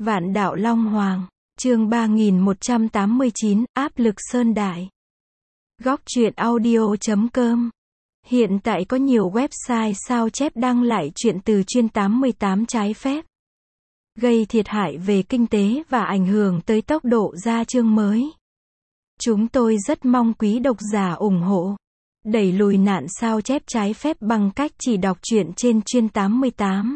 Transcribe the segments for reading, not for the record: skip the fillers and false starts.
Vạn đạo Long Hoàng, chương 3189, áp lực Sơn Đại. Góc truyện audio.com. Hiện tại có nhiều website sao chép đăng lại truyện từ chuyên 88 trái phép, gây thiệt hại về kinh tế và ảnh hưởng tới tốc độ ra chương mới. Chúng tôi rất mong quý độc giả ủng hộ, đẩy lùi nạn sao chép trái phép bằng cách chỉ đọc truyện trên chuyên 88.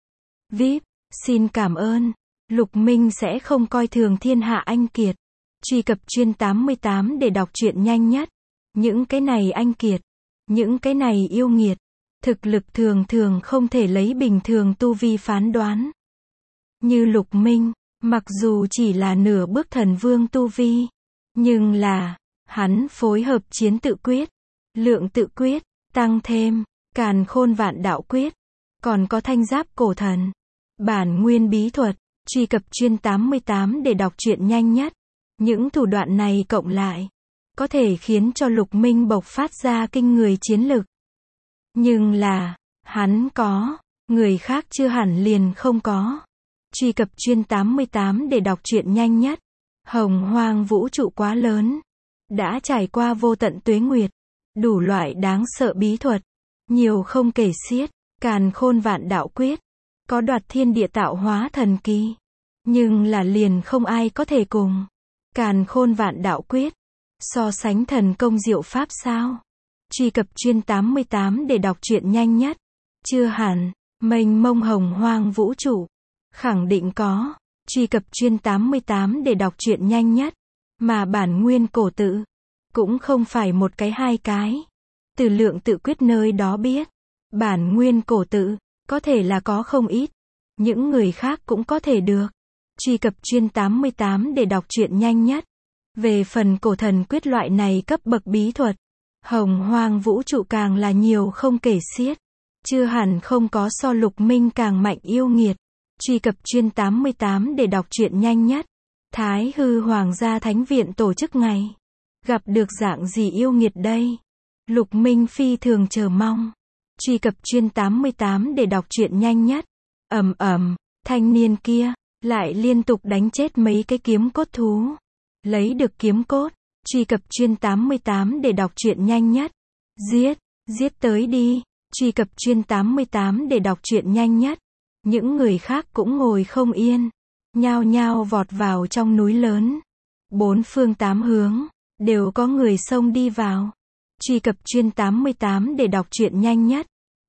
VIP, xin cảm ơn. Lục Minh sẽ không coi thường thiên hạ anh kiệt. Truy cập chuyên 88 để đọc truyện nhanh nhất. Những cái này anh kiệt, những cái này yêu nghiệt, thực lực thường thường không thể lấy bình thường tu vi phán đoán. Như Lục Minh, mặc dù chỉ là nửa bước thần vương tu vi, nhưng là, hắn phối hợp chiến tự quyết, lượng tự quyết, tăng thêm, càn khôn vạn đạo quyết, còn có thanh giáp cổ thần, bản nguyên bí thuật. Truy cập chuyên 88 để đọc truyện nhanh nhất. Những thủ đoạn này cộng lại, có thể khiến cho Lục Minh bộc phát ra kinh người chiến lực. Nhưng là, hắn có, người khác chưa hẳn liền không có. Truy cập chuyên 88 để đọc truyện nhanh nhất. Hồng hoang vũ trụ quá lớn, đã trải qua vô tận tuế nguyệt, đủ loại đáng sợ bí thuật, nhiều không kể xiết, càn khôn vạn đạo quyết, có đoạt thiên địa tạo hóa thần kỳ, nhưng là liền không ai có thể cùng càn khôn vạn đạo quyết so sánh thần công diệu pháp sao? Truy cập chuyên 88 để đọc truyện nhanh nhất. Chưa hẳn, mênh mông hồng hoang vũ trụ, khẳng định có. Truy cập chuyên 88 để đọc truyện nhanh nhất. Mà bản nguyên cổ tự, cũng không phải một cái hai cái. Từ lượng tự quyết nơi đó biết, bản nguyên cổ tự, có thể là có không ít. Những người khác cũng có thể được. Truy cập chuyên 88 để đọc truyện nhanh nhất. Về phần cổ thần quyết loại này cấp bậc bí thuật, hồng hoang vũ trụ càng là nhiều không kể xiết. Chưa hẳn không có so Lục Minh càng mạnh yêu nghiệt. Truy cập chuyên 88 để đọc truyện nhanh nhất. Thái hư hoàng gia thánh viện tổ chức ngày, gặp được dạng gì yêu nghiệt đây? Lục Minh phi thường chờ mong. Truy cập chuyên 88 để đọc truyện nhanh nhất. Thanh niên kia lại liên tục đánh chết mấy cái kiếm cốt thú, lấy được kiếm cốt. Truy cập chuyên 88 để đọc truyện nhanh nhất. Giết tới đi. Truy cập chuyên 88 để đọc truyện nhanh nhất. Những người khác cũng ngồi không yên, nhao nhao vọt vào trong núi lớn. Bốn phương tám hướng đều có người xông đi vào. Truy cập chuyên 88 để đọc truyện nhanh nhất.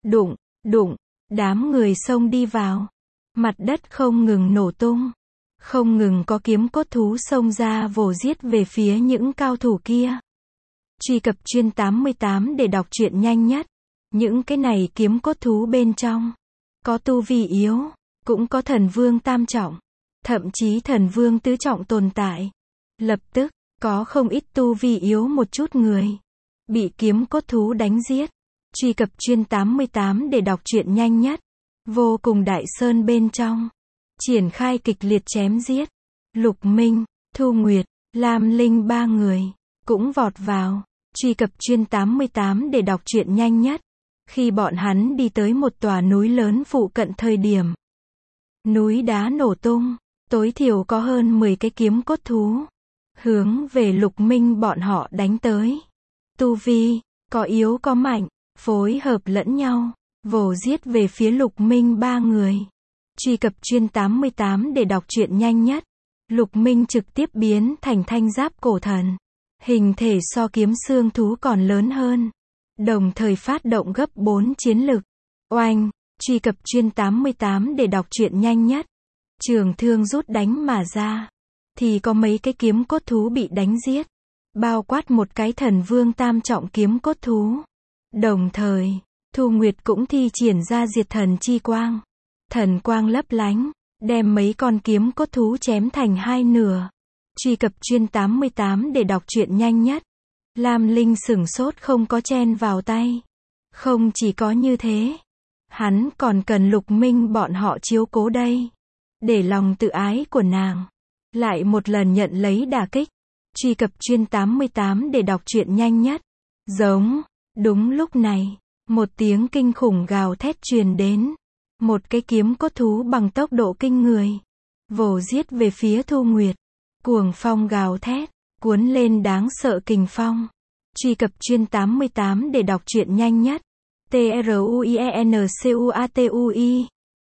Đụng, đám người xông đi vào. Mặt đất không ngừng nổ tung, không ngừng có kiếm cốt thú xông ra vồ giết về phía những cao thủ kia. Truy cập chuyên 88 để đọc truyện nhanh nhất. Những cái này kiếm cốt thú bên trong, có tu vi yếu, cũng có thần vương tam trọng, thậm chí thần vương tứ trọng tồn tại. Lập tức, có không ít tu vi yếu một chút người bị kiếm cốt thú đánh giết. Truy cập chuyên 88 để đọc truyện nhanh nhất. Vô cùng đại sơn bên trong, triển khai kịch liệt chém giết. Lục Minh, Thu Nguyệt, Lam Linh ba người cũng vọt vào. Truy cập chuyên 88 để đọc truyện nhanh nhất. Khi bọn hắn đi tới một tòa núi lớn phụ cận thời điểm, núi đá nổ tung, tối thiểu có hơn 10 cái kiếm cốt thú hướng về Lục Minh bọn họ đánh tới. Tu vi, có yếu có mạnh, phối hợp lẫn nhau, vồ giết về phía Lục Minh ba người. Truy cập chuyên 88 để đọc truyện nhanh nhất. Lục Minh trực tiếp biến thành thanh giáp cổ thần, hình thể so kiếm xương thú còn lớn hơn, đồng thời phát động gấp 4 chiến lực. Oanh! Truy cập chuyên 88 để đọc truyện nhanh nhất. Trường thương rút đánh mà ra, thì có mấy cái kiếm cốt thú bị đánh giết, bao quát một cái thần vương tam trọng kiếm cốt thú. Đồng thời, Thu Nguyệt cũng thi triển ra diệt thần chi quang. Thần quang lấp lánh, đem mấy con kiếm cốt thú chém thành hai nửa. Truy cập chuyên 88 để đọc truyện nhanh nhất. Lam Linh sửng sốt không có chen vào tay. Không chỉ có như thế, hắn còn cần Lục Minh bọn họ chiếu cố đây. Để lòng tự ái của nàng lại một lần nhận lấy đả kích. Truy cập chuyên 88 để đọc truyện nhanh nhất. Giống. Đúng lúc này, một tiếng kinh khủng gào thét truyền đến. Một cái kiếm cốt thú bằng tốc độ kinh người vồ giết về phía Thu Nguyệt. Cuồng phong gào thét, cuốn lên đáng sợ kình phong. Truy cập chuyên 88 để đọc truyện nhanh nhất. TRUIENCUATUI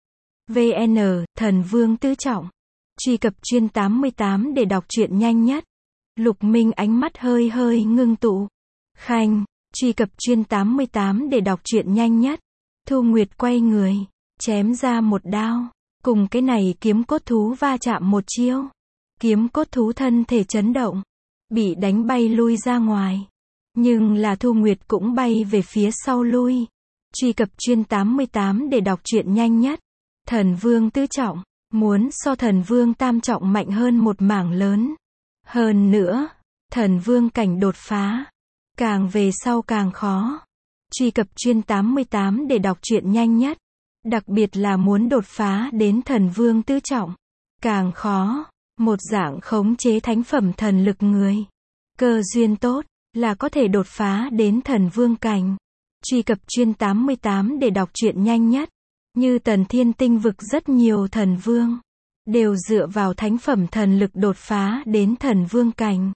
VN, Thần Vương Tứ Trọng. Truy cập chuyên 88 để đọc truyện nhanh nhất. Lục Minh ánh mắt hơi hơi ngưng tụ. Khanh, truy cập chuyên 88 để đọc truyện nhanh nhất. Thu Nguyệt quay người, chém ra một đao. Cùng cái này kiếm cốt thú va chạm một chiêu. Kiếm cốt thú thân thể chấn động, bị đánh bay lui ra ngoài. Nhưng là Thu Nguyệt cũng bay về phía sau lui. Truy cập chuyên 88 để đọc truyện nhanh nhất. Thần Vương Tứ Trọng, muốn so Thần Vương Tam Trọng mạnh hơn một mảng lớn. Hơn nữa, Thần Vương cảnh đột phá, càng về sau càng khó. Truy cập chuyên 88 để đọc truyện nhanh nhất. Đặc biệt là muốn đột phá đến Thần Vương Tứ Trọng, càng khó. Một dạng khống chế thánh phẩm thần lực người. Cơ duyên tốt, là có thể đột phá đến Thần Vương cảnh. Truy cập chuyên 88 để đọc truyện nhanh nhất. Như Tần Thiên Tinh vực rất nhiều thần vương, đều dựa vào thánh phẩm thần lực đột phá đến Thần Vương cảnh.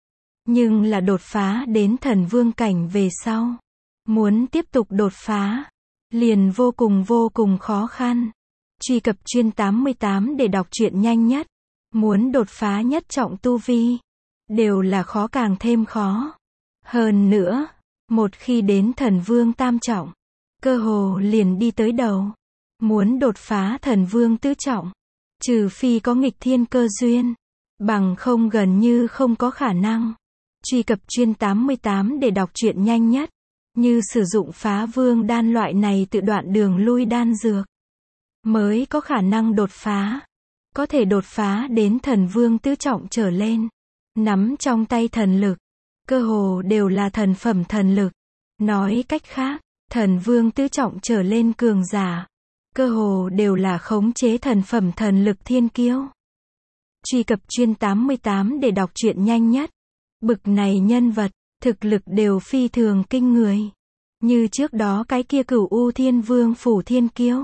Nhưng là đột phá đến Thần Vương cảnh về sau, muốn tiếp tục đột phá, liền vô cùng khó khăn. Truy cập chuyên 88 để đọc truyện nhanh nhất. Muốn đột phá nhất trọng tu vi, đều là khó càng thêm khó. Hơn nữa, một khi đến Thần Vương Tam Trọng, cơ hồ liền đi tới đầu. Muốn đột phá Thần Vương Tứ Trọng, trừ phi có nghịch thiên cơ duyên, bằng không gần như không có khả năng. Truy cập chuyên 88 để đọc truyện nhanh nhất. Như sử dụng Phá Vương đan loại này tự đoạn đường lui đan dược, mới có khả năng đột phá. Có thể đột phá đến Thần Vương Tứ Trọng trở lên. Nắm trong tay thần lực, cơ hồ đều là thần phẩm thần lực. Nói cách khác, Thần Vương Tứ Trọng trở lên cường giả, cơ hồ đều là khống chế thần phẩm thần lực thiên kiêu. Truy cập chuyên 88 để đọc truyện nhanh nhất. Bực này nhân vật, thực lực đều phi thường kinh người. Như trước đó cái kia Cửu U Thiên Vương phủ thiên kiêu.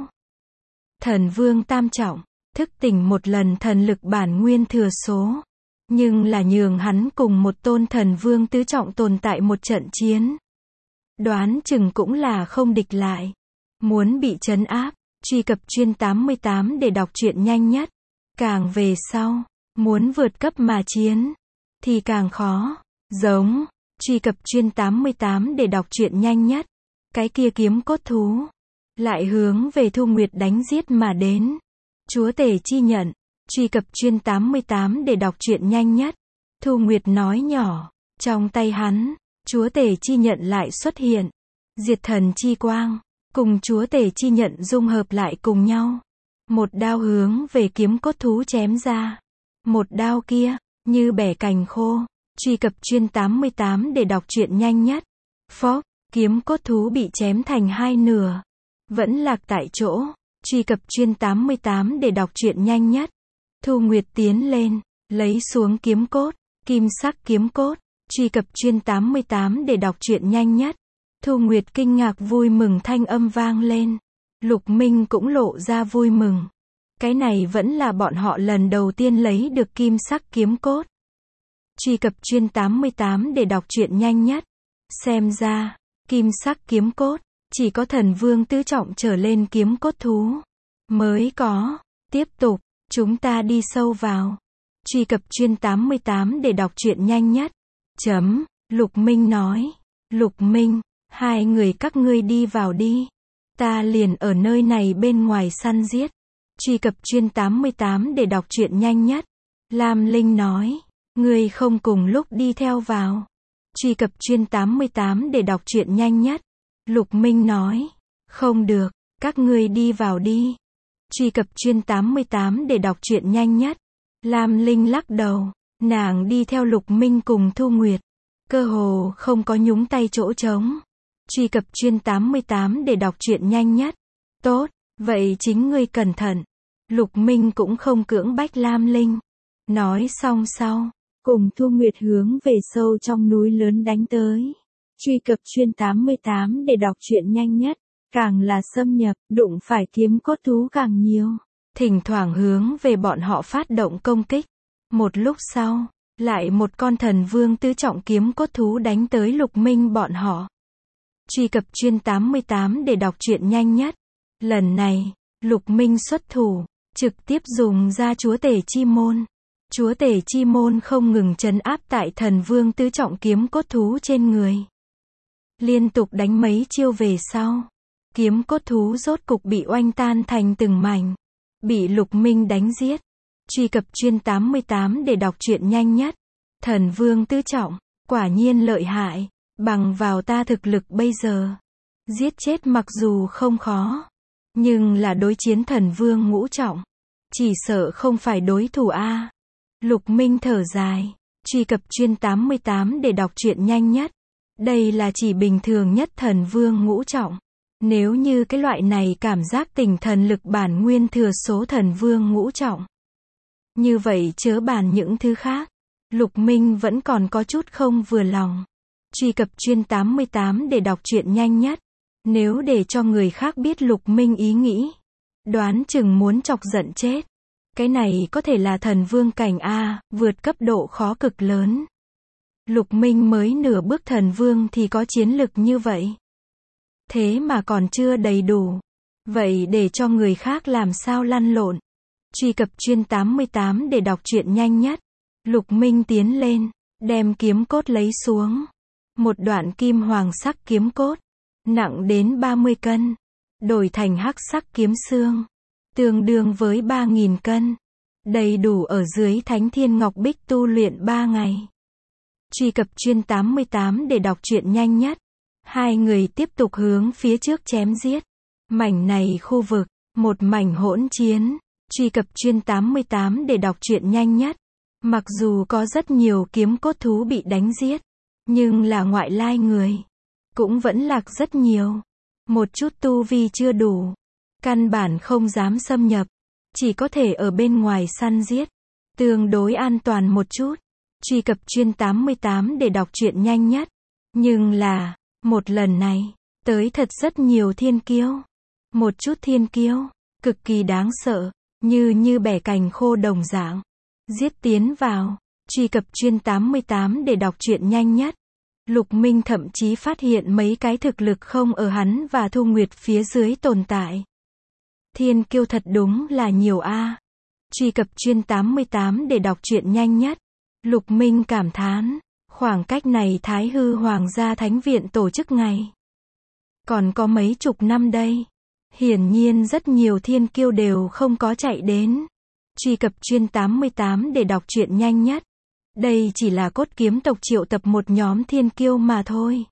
Thần Vương Tam Trọng, thức tỉnh một lần thần lực bản nguyên thừa số. Nhưng là nhường hắn cùng một tôn Thần Vương Tứ Trọng tồn tại một trận chiến. Đoán chừng cũng là không địch lại. Muốn bị trấn áp. Truy cập chuyên 88 để đọc truyện nhanh nhất. Càng về sau, muốn vượt cấp mà chiến, thì càng khó. Giống, truy cập chuyên 88 để đọc truyện nhanh nhất. Cái kia kiếm cốt thú, lại hướng về Thu Nguyệt đánh giết mà đến. Chúa tể chi nhận. Truy cập chuyên 88 để đọc truyện nhanh nhất. Thu Nguyệt nói nhỏ, trong tay hắn, chúa tể chi nhận lại xuất hiện. Diệt thần chi quang, cùng chúa tể chi nhận dung hợp lại cùng nhau. Một đao hướng về kiếm cốt thú chém ra. Một đao kia, như bẻ cành khô. Truy cập chuyên 88 để đọc truyện nhanh nhất. Phốc, kiếm cốt thú bị chém thành hai nửa. Vẫn lạc tại chỗ. Truy cập chuyên 88 để đọc truyện nhanh nhất. Thu Nguyệt tiến lên, lấy xuống kiếm cốt, kim sắc kiếm cốt. Truy cập chuyên 88 để đọc truyện nhanh nhất. Thu Nguyệt kinh ngạc vui mừng thanh âm vang lên. Lục Minh cũng lộ ra vui mừng. Cái này vẫn là bọn họ lần đầu tiên lấy được kim sắc kiếm cốt. Truy cập chuyên 88 để đọc truyện nhanh nhất. Xem ra, kim sắc kiếm cốt, chỉ có Thần Vương Tứ Trọng trở lên kiếm cốt thú mới có. Tiếp tục, chúng ta đi sâu vào. Truy cập chuyên 88 để đọc truyện nhanh nhất. Lục Minh nói. Lục Minh, hai người các ngươi đi vào đi. Ta liền ở nơi này bên ngoài săn giết. Truy cập chuyên 88 để đọc truyện nhanh nhất. Lam Linh nói. Ngươi không cùng lúc đi theo vào. Truy cập chuyên 88 để đọc truyện nhanh nhất. Lục Minh nói. Không được, các ngươi đi vào đi. Truy cập chuyên 88 để đọc truyện nhanh nhất. Lam Linh lắc đầu. Nàng đi theo Lục Minh cùng Thu Nguyệt. Cơ hồ không có nhúng tay chỗ trống. Truy cập chuyên 88 để đọc truyện nhanh nhất. Tốt, vậy chính ngươi cẩn thận. Lục Minh cũng không cưỡng bách Lam Linh. Nói xong sau, cùng Thu Nguyệt hướng về sâu trong núi lớn đánh tới. Truy cập chuyên 88 để đọc truyện nhanh nhất. Càng là xâm nhập, đụng phải kiếm cốt thú càng nhiều. thỉnh thoảng hướng về bọn họ phát động công kích. Một lúc sau, lại một con thần vương tứ trọng kiếm cốt thú đánh tới Lục Minh bọn họ. Truy cập chuyên 88 để đọc truyện nhanh nhất. Lần này, Lục Minh xuất thủ, trực tiếp dùng ra chúa tể chi môn. Chúa tể chi môn không ngừng trấn áp tại thần vương tứ trọng kiếm cốt thú trên người. Liên tục đánh mấy chiêu về sau, kiếm cốt thú rốt cục bị oanh tan thành từng mảnh, bị Lục Minh đánh giết. Truy cập chuyên 88 để đọc truyện nhanh nhất. Thần vương tứ trọng, quả nhiên lợi hại, bằng vào ta thực lực bây giờ, giết chết mặc dù không khó, nhưng là đối chiến thần vương ngũ trọng, chỉ sợ không phải đối thủ a. Lục Minh thở dài. Truy cập chuyên 88 để đọc truyện nhanh nhất. Đây là chỉ bình thường nhất thần vương ngũ trọng. Nếu như cái loại này cảm giác tinh thần lực bản nguyên thừa số thần vương ngũ trọng, như vậy chớ bàn những thứ khác. Lục Minh vẫn còn có chút không vừa lòng. Truy cập chuyên 88 để đọc truyện nhanh nhất. Nếu để cho người khác biết Lục Minh ý nghĩ, đoán chừng muốn chọc giận chết. Cái này có thể là thần vương cảnh A, vượt cấp độ khó cực lớn. Lục Minh mới nửa bước thần vương thì có chiến lực như vậy. Thế mà còn chưa đầy đủ. Vậy để cho người khác làm sao lăn lộn. Truy cập chuyên 88 để đọc truyện nhanh nhất. Lục Minh tiến lên, đem kiếm cốt lấy xuống. Một đoạn kim hoàng sắc kiếm cốt, nặng đến 30 cân, đổi thành hắc sắc kiếm xương, tương đương với 3.000 cân. Đầy đủ ở dưới Thánh Thiên Ngọc Bích tu luyện 3 ngày. Truy cập chuyên 88 để đọc truyện nhanh nhất. Hai người tiếp tục hướng phía trước chém giết. Mảnh này khu vực, một mảnh hỗn chiến. Truy cập chuyên 88 để đọc truyện nhanh nhất. Mặc dù có rất nhiều kiếm cốt thú bị đánh giết, nhưng là ngoại lai người cũng vẫn lạc rất nhiều. Một chút tu vi chưa đủ, căn bản không dám xâm nhập, chỉ có thể ở bên ngoài săn giết, tương đối an toàn một chút. Truy cập chuyên 88 để đọc truyện nhanh nhất. Nhưng là, một lần này, tới thật rất nhiều thiên kiêu. Một chút thiên kiêu, cực kỳ đáng sợ, như bẻ cành khô đồng dạng. Giết tiến vào. Truy cập chuyên 88 để đọc truyện nhanh nhất. Lục Minh thậm chí phát hiện mấy cái thực lực không ở hắn và Thu Nguyệt phía dưới tồn tại. Thiên kiêu thật đúng là nhiều a. Truy cập chuyên 88 để đọc truyện nhanh nhất. Lục Minh cảm thán, khoảng cách này Thái Hư Hoàng gia Thánh viện tổ chức ngày còn có mấy chục năm đây. Hiển nhiên rất nhiều thiên kiêu đều không có chạy đến. Truy cập chuyên 88 để đọc truyện nhanh nhất. Đây chỉ là cốt kiếm tộc triệu tập một nhóm thiên kiêu mà thôi.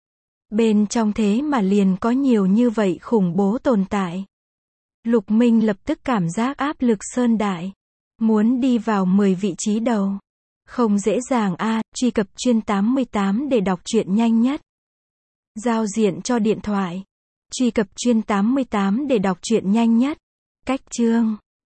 Bên trong thế mà liền có nhiều như vậy khủng bố tồn tại. Lục Minh lập tức cảm giác áp lực sơn đại. Muốn đi vào 10 vị trí đầu. Không dễ dàng a. Truy cập chuyên 88 để đọc truyện nhanh nhất. Giao diện cho điện thoại. Truy cập chuyên 88 để đọc truyện nhanh nhất. Cách chương.